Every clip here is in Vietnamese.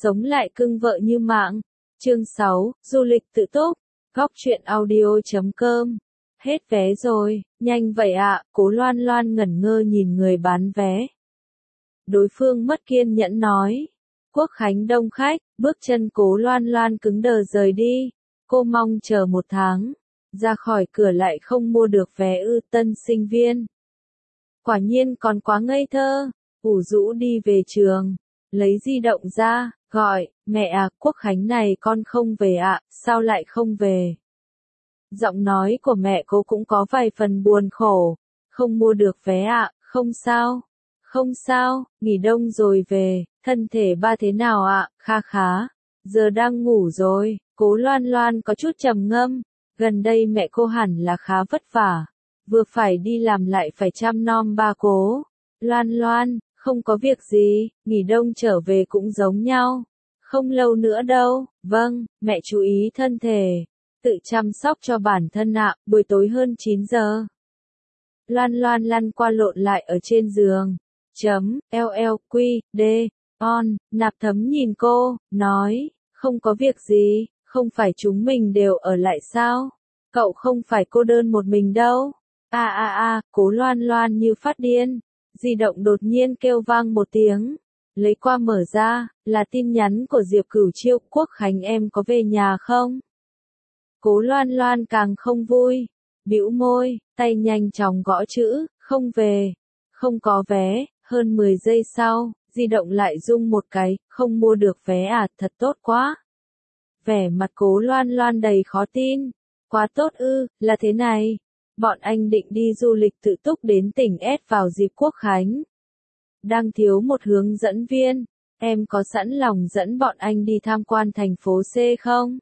sống lại cưng vợ như mạng. Chương 6, du lịch tự túc. Góc truyện audio.com. Hết vé rồi, nhanh vậy ạ, Cố Loan Loan ngẩn ngơ nhìn người bán vé. Đối phương mất kiên nhẫn nói. Quốc khánh đông khách, bước chân Cố Loan Loan cứng đờ rời đi. Cô mong chờ 1 tháng. Ra khỏi cửa lại không mua được vé ư, tân sinh viên. Quả nhiên còn quá ngây thơ. Ủ rũ đi về trường. Lấy di động ra, gọi, mẹ à, Quốc khánh này con không về ạ, sao lại không về? Giọng nói của mẹ cô cũng có vài phần buồn khổ. Không mua được vé ạ, không sao. Không sao, nghỉ đông rồi về, thân thể ba thế nào ạ, kha khá. Giờ đang ngủ rồi, Cố Loan Loan có chút trầm ngâm. Gần đây mẹ cô hẳn là khá vất vả. Vừa phải đi làm lại phải chăm nom ba Cố. Loan Loan, không có việc gì, nghỉ đông trở về cũng giống nhau. Không lâu nữa đâu, vâng, mẹ chú ý thân thể. Tự chăm sóc cho bản thân ạ, buổi tối hơn 9 giờ. Loan Loan lăn qua lộn lại ở trên giường. LLQD, on, Nạp Thấm nhìn cô, nói, không có việc gì, không phải chúng mình đều ở lại sao? Cậu không phải cô đơn một mình đâu. Cố Loan Loan như phát điên. Di động đột nhiên kêu vang một tiếng. Lấy qua mở ra, là tin nhắn của Diệp Cửu Chiêu. Quốc khánh em có về nhà không? Cố Loan Loan càng không vui. Bĩu môi, tay nhanh chóng gõ chữ, không về. Không có vé. Hơn 10 giây sau, di động lại rung một cái, không mua được vé à, thật tốt quá. Vẻ mặt Cố Loan Loan đầy khó tin. Quá tốt ư, là thế này. Bọn anh định đi du lịch tự túc đến tỉnh S vào dịp Quốc khánh. Đang thiếu một hướng dẫn viên. Em có sẵn lòng dẫn bọn anh đi tham quan thành phố C không?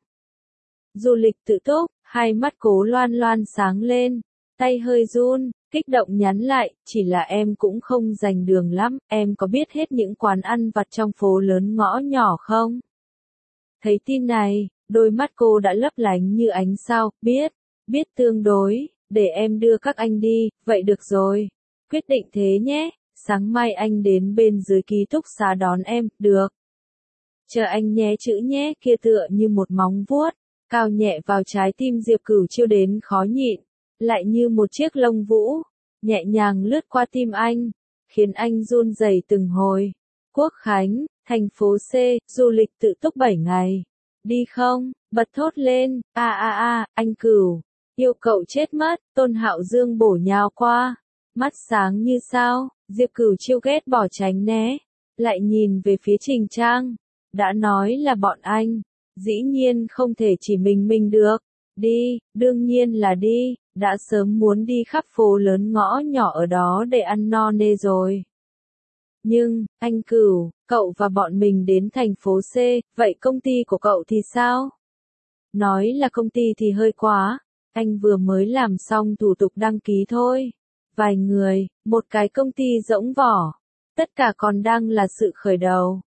Du lịch tự túc, hai mắt Cố Loan Loan sáng lên. Tay hơi run, kích động nhắn lại, chỉ là em cũng không rành đường lắm, em có biết hết những quán ăn vặt trong phố lớn ngõ nhỏ không? Thấy tin này, đôi mắt cô đã lấp lánh như ánh sao, biết tương đối, để em đưa các anh đi, vậy được rồi. Quyết định thế nhé, sáng mai anh đến bên dưới ký túc xá đón em, được. Chờ anh nhé chữ nhé, kia tựa như một móng vuốt, cao nhẹ vào trái tim Diệp Cửu Chiêu đến khó nhịn, lại như một chiếc lông vũ, nhẹ nhàng lướt qua tim anh, khiến anh run rẩy từng hồi. Quốc khánh, thành phố C, du lịch tự túc 7 ngày. Đi không? Bật thốt lên, anh Cửu, yêu cậu chết mất, Tôn Hạo Dương bổ nhào qua, mắt sáng như sao, Diệp Cửu Chiêu ghét bỏ tránh né, lại nhìn về phía Trình Trang, đã nói là bọn anh, dĩ nhiên không thể chỉ mình được, đi, đương nhiên là đi, đã sớm muốn đi khắp phố lớn ngõ nhỏ ở đó để ăn no nê rồi. Nhưng, anh Cửu, cậu và bọn mình đến thành phố C, vậy công ty của cậu thì sao? Nói là công ty thì hơi quá, anh vừa mới làm xong thủ tục đăng ký thôi. Vài người, một cái công ty rỗng vỏ. Tất cả còn đang là sự khởi đầu.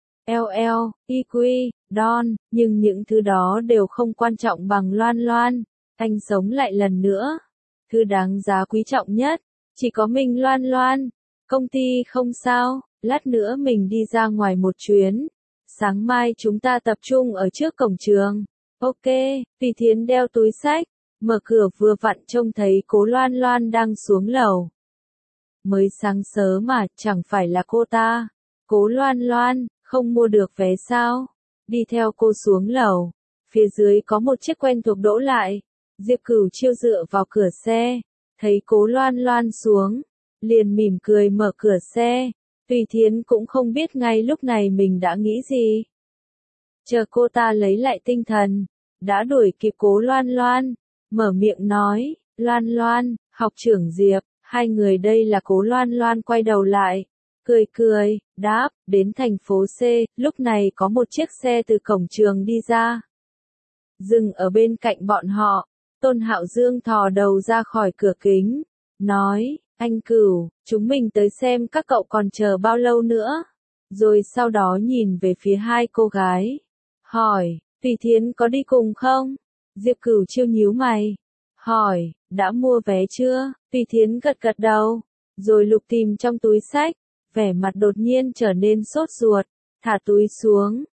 EQ, Don, nhưng những thứ đó đều không quan trọng bằng Loan Loan. Anh sống lại lần nữa. Thứ đáng giá quý trọng nhất, chỉ có mình Loan Loan. Công ty không sao, lát nữa mình đi ra ngoài một chuyến. Sáng mai chúng ta tập trung ở trước cổng trường. Ok, Vì Thiến đeo túi xách, mở cửa vừa vặn trông thấy Cố Loan Loan đang xuống lầu. Mới sáng sớm mà, chẳng phải là cô ta. Cố Loan Loan, không mua được vé sao? Đi theo cô xuống lầu. Phía dưới có một chiếc quen thuộc đỗ lại. Diệp Cửu Chiêu dựa vào cửa xe. Thấy Cố Loan Loan xuống. Liền mỉm cười mở cửa xe. Tùy Thiến cũng không biết ngay lúc này mình đã nghĩ gì. Chờ cô ta lấy lại tinh thần. Đã đuổi kịp Cố Loan Loan. Mở miệng nói, Loan Loan, học trưởng Diệp. Hai người đây là Cố Loan Loan quay đầu lại. Cười, đáp, đến thành phố C, lúc này có một chiếc xe từ cổng trường đi ra. Dừng ở bên cạnh bọn họ, Tôn Hạo Dương thò đầu ra khỏi cửa kính, nói, anh Cửu, chúng mình tới xem các cậu còn chờ bao lâu nữa. Rồi sau đó nhìn về phía hai cô gái, hỏi, Tùy Thiến có đi cùng không? Diệp Cửu Chiêu nhíu mày, hỏi, đã mua vé chưa? Tùy Thiến gật đầu, rồi lục tìm trong túi xách, vẻ mặt đột nhiên trở nên sốt ruột, thả túi xuống,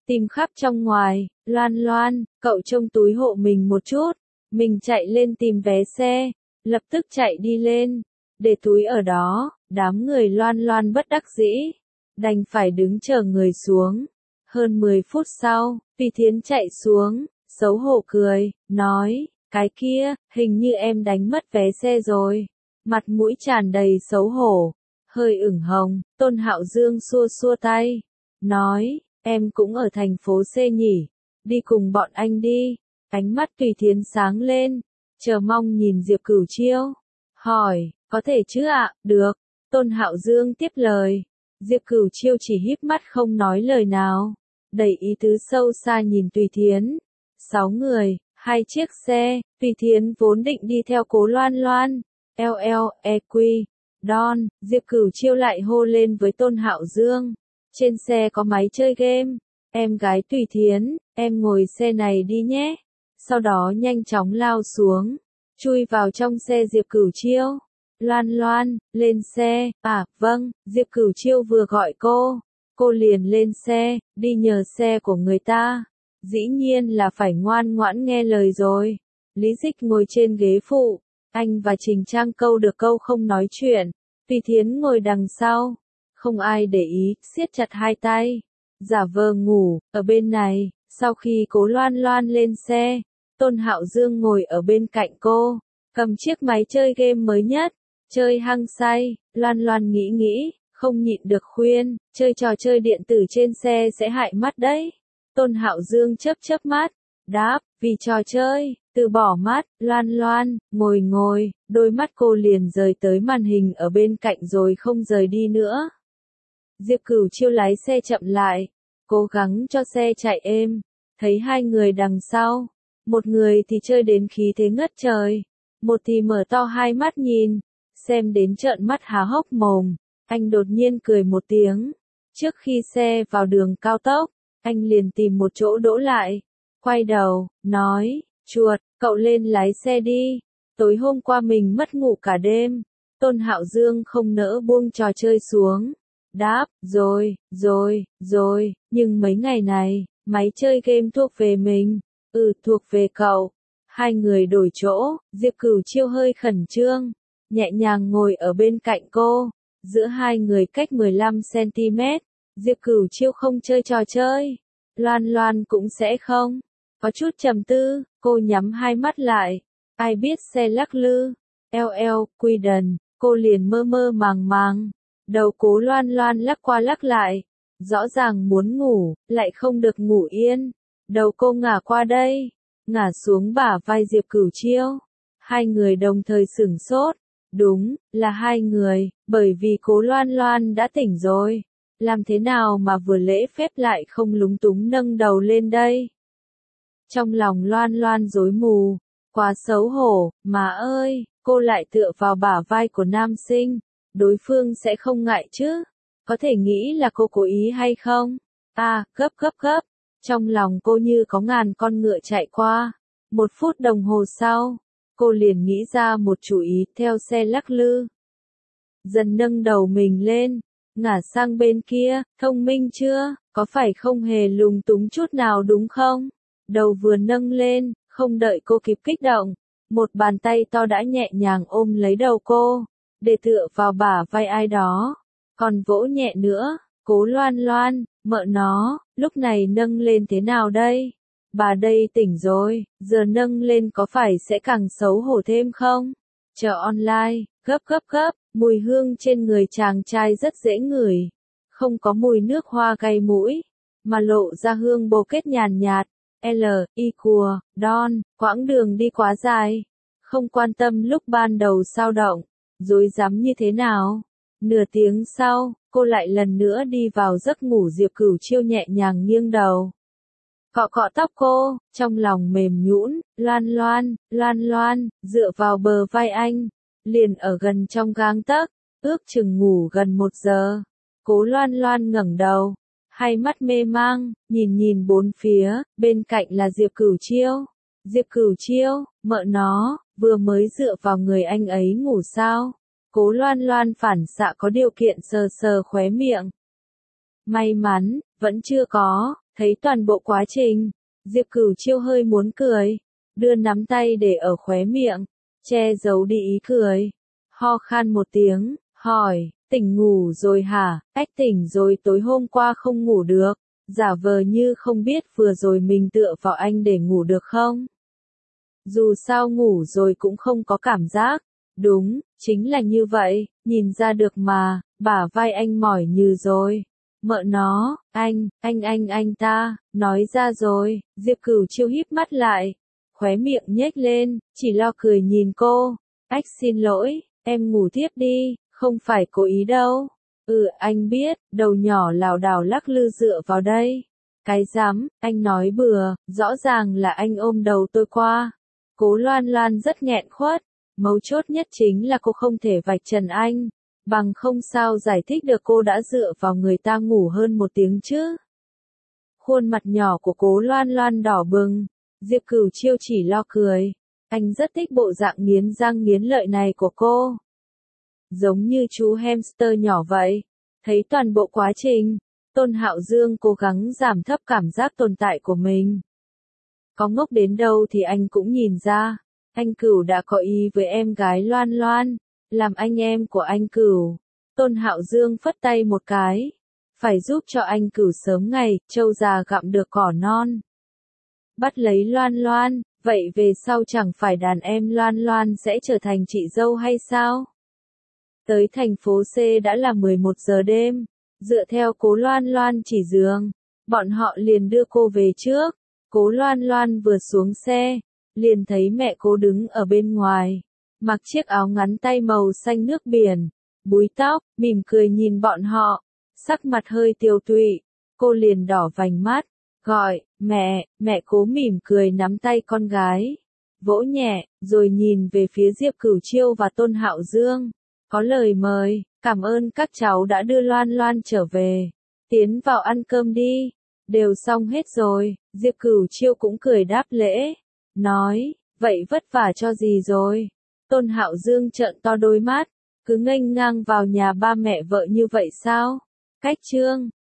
tìm khắp trong ngoài, Loan Loan, cậu trông túi hộ mình một chút. Mình chạy lên tìm vé xe, lập tức chạy đi lên, để túi ở đó, đám người Loan Loan bất đắc dĩ, đành phải đứng chờ người xuống. Hơn 10 phút sau, Tùy Thiến chạy xuống, xấu hổ cười, nói, cái kia, hình như em đánh mất vé xe rồi. Mặt mũi tràn đầy xấu hổ, hơi ửng hồng, Tôn Hạo Dương xua xua tay, nói, em cũng ở thành phố C nhỉ, đi cùng bọn anh đi. Ánh mắt Tùy Thiến sáng lên, chờ mong nhìn Diệp Cửu Chiêu, hỏi, có thể chứ ạ, được. Tôn Hạo Dương tiếp lời, Diệp Cửu Chiêu chỉ híp mắt không nói lời nào, đầy ý tứ sâu xa nhìn Tùy Thiến. 6 người, 2 chiếc xe, Tùy Thiến vốn định đi theo Cố Loan Loan, LLEQ, Don, Diệp Cửu Chiêu lại hô lên với Tôn Hạo Dương, trên xe có máy chơi game, em gái Tùy Thiến, em ngồi xe này đi nhé. Sau đó nhanh chóng lao xuống, chui vào trong xe Diệp Cửu Chiêu. Loan Loan, lên xe, vâng, Diệp Cửu Chiêu vừa gọi cô liền lên xe, đi nhờ xe của người ta. Dĩ nhiên là phải ngoan ngoãn nghe lời rồi. Lý Dịch ngồi trên ghế phụ, anh và Trình Trang câu được câu không nói chuyện. Tùy Thiến ngồi đằng sau, không ai để ý, siết chặt hai tay, giả vờ ngủ, ở bên này. Sau khi Cố Loan Loan lên xe, Tôn Hạo Dương ngồi ở bên cạnh cô, cầm chiếc máy chơi game mới nhất, chơi hăng say. Loan Loan nghĩ, không nhịn được khuyên, chơi trò chơi điện tử trên xe sẽ hại mắt đấy. Tôn Hạo Dương chớp mắt, đáp, vì trò chơi, từ bỏ mắt. Loan Loan, ngồi, đôi mắt cô liền rời tới màn hình ở bên cạnh rồi không rời đi nữa. Diệp Cửu Chiêu lái xe chậm lại, cố gắng cho xe chạy êm, thấy hai người đằng sau, một người thì chơi đến khí thế ngất trời, một thì mở to hai mắt nhìn, xem đến trợn mắt há hốc mồm. Anh đột nhiên cười một tiếng, trước khi xe vào đường cao tốc, anh liền tìm một chỗ đỗ lại, quay đầu, nói, chuột, cậu lên lái xe đi, tối hôm qua mình mất ngủ cả đêm. Tôn Hạo Dương không nỡ buông trò chơi xuống, đáp, rồi, nhưng mấy ngày này, máy chơi game thuộc về mình, thuộc về cậu. Hai người đổi chỗ, Diệp Cửu Chiêu hơi khẩn trương, nhẹ nhàng ngồi ở bên cạnh cô, giữa hai người cách 15 cm. Diệp Cửu Chiêu không chơi trò chơi, Loan Loan cũng sẽ không. Có chút trầm tư, cô nhắm hai mắt lại, ai biết xe lắc lư, quy đần, cô liền mơ màng, đầu Cố Loan Loan lắc qua lắc lại, rõ ràng muốn ngủ, lại không được ngủ yên, đầu cô ngả qua đây, ngả xuống bả vai Diệp Cửu Chiêu. Hai người đồng thời sửng sốt, đúng, là hai người, bởi vì Cố Loan Loan đã tỉnh rồi, làm thế nào mà vừa lễ phép lại không lúng túng nâng đầu lên đây. Trong lòng Loan Loan rối mù, quá xấu hổ, mà ơi, cô lại tựa vào bả vai của nam sinh, đối phương sẽ không ngại chứ, có thể nghĩ là cô cố ý hay không? Gấp, trong lòng cô như có ngàn con ngựa chạy qua. 1 phút đồng hồ sau, cô liền nghĩ ra một chủ ý, theo xe lắc lư, dần nâng đầu mình lên, ngả sang bên kia, thông minh chưa, có phải không hề lúng túng chút nào đúng không? Đầu vừa nâng lên, không đợi cô kịp kích động, một bàn tay to đã nhẹ nhàng ôm lấy đầu cô, để tựa vào bả vai ai đó, còn vỗ nhẹ nữa. Cố Loan Loan, mợ nó, lúc này nâng lên thế nào đây? Bà đây tỉnh rồi, giờ nâng lên có phải sẽ càng xấu hổ thêm không? Chờ online, gấp, mùi hương trên người chàng trai rất dễ ngửi, không có mùi nước hoa gây mũi, mà lộ ra hương bồ kết nhàn nhạt. Cùa, Don, quãng đường đi quá dài, không quan tâm lúc ban đầu sao động, rối rắm như thế nào. Nửa tiếng sau, cô lại lần nữa đi vào giấc ngủ. Diệp Cửu Chiêu nhẹ nhàng nghiêng đầu, cọ tóc cô, trong lòng mềm nhũn. Loan Loan, dựa vào bờ vai anh, liền ở gần trong gang tấc, ước chừng ngủ gần 1 giờ. Cố Loan Loan ngẩng đầu, hai mắt mê mang, nhìn bốn phía, bên cạnh là Diệp Cửu Chiêu. Diệp Cửu Chiêu, mợ nó, vừa mới dựa vào người anh ấy ngủ sao? Cố Loan Loan phản xạ có điều kiện sờ khóe miệng. May mắn, vẫn chưa có, Thấy toàn bộ quá trình, Diệp Cửu Chiêu hơi muốn cười, đưa nắm tay để ở khóe miệng, che giấu đi ý cười. Ho khan một tiếng, hỏi, tỉnh ngủ rồi hả? Ách tỉnh rồi, tối hôm qua không ngủ được, giả vờ như không biết vừa rồi mình tựa vào anh để ngủ được không? Dù sao ngủ rồi cũng không có cảm giác. Đúng, chính là như vậy, nhìn ra được mà, bả vai anh mỏi nhừ rồi. Mợ nó, anh ta, nói ra rồi, Diệp Cửu Chiêu híp mắt lại, khóe miệng nhếch lên, chỉ lo cười nhìn cô. Ách xin lỗi, em ngủ tiếp đi, không phải cố ý đâu. Anh biết, đầu nhỏ lảo đảo lắc lư dựa vào đây. Cái dám, anh nói bừa, rõ ràng là anh ôm đầu tôi qua. Cố Loan Loan rất nghẹn khuất, mấu chốt nhất chính là cô không thể vạch trần anh, bằng không sao giải thích được cô đã dựa vào người ta ngủ hơn một tiếng chứ. Khuôn mặt nhỏ của Cố Loan Loan đỏ bừng, Diệp Cửu Chiêu chỉ lo cười, anh rất thích bộ dạng nghiến răng nghiến lợi này của cô. Giống như chú hamster nhỏ vậy, thấy toàn bộ quá trình, Tôn Hạo Dương cố gắng giảm thấp cảm giác tồn tại của mình. Có ngốc đến đâu thì anh cũng nhìn ra, anh Cửu đã có ý với em gái Loan Loan, làm anh em của anh Cửu. Tôn Hạo Dương phất tay một cái, phải giúp cho anh Cửu sớm ngày, trâu già gặm được cỏ non. Bắt lấy Loan Loan, vậy về sau chẳng phải đàn em Loan Loan sẽ trở thành chị dâu hay sao? Tới thành phố C đã là 11 giờ đêm, dựa theo Cố Loan Loan chỉ giường, bọn họ liền đưa cô về trước. Cố Loan Loan vừa xuống xe, liền thấy mẹ cô đứng ở bên ngoài, mặc chiếc áo ngắn tay màu xanh nước biển, búi tóc, mỉm cười nhìn bọn họ, sắc mặt hơi tiều tụy, cô liền đỏ vành mắt, gọi, mẹ Cố mỉm cười nắm tay con gái, vỗ nhẹ, rồi nhìn về phía Diệp Cửu Chiêu và Tôn Hạo Dương, có lời mời, cảm ơn các cháu đã đưa Loan Loan trở về, tiến vào ăn cơm đi. Đều xong hết rồi, Diệp Cửu Chiêu cũng cười đáp lễ, nói, vậy vất vả cho gì rồi? Tôn Hạo Dương trợn to đôi mắt, cứ nghênh ngang vào nhà ba mẹ vợ như vậy sao? Cách chương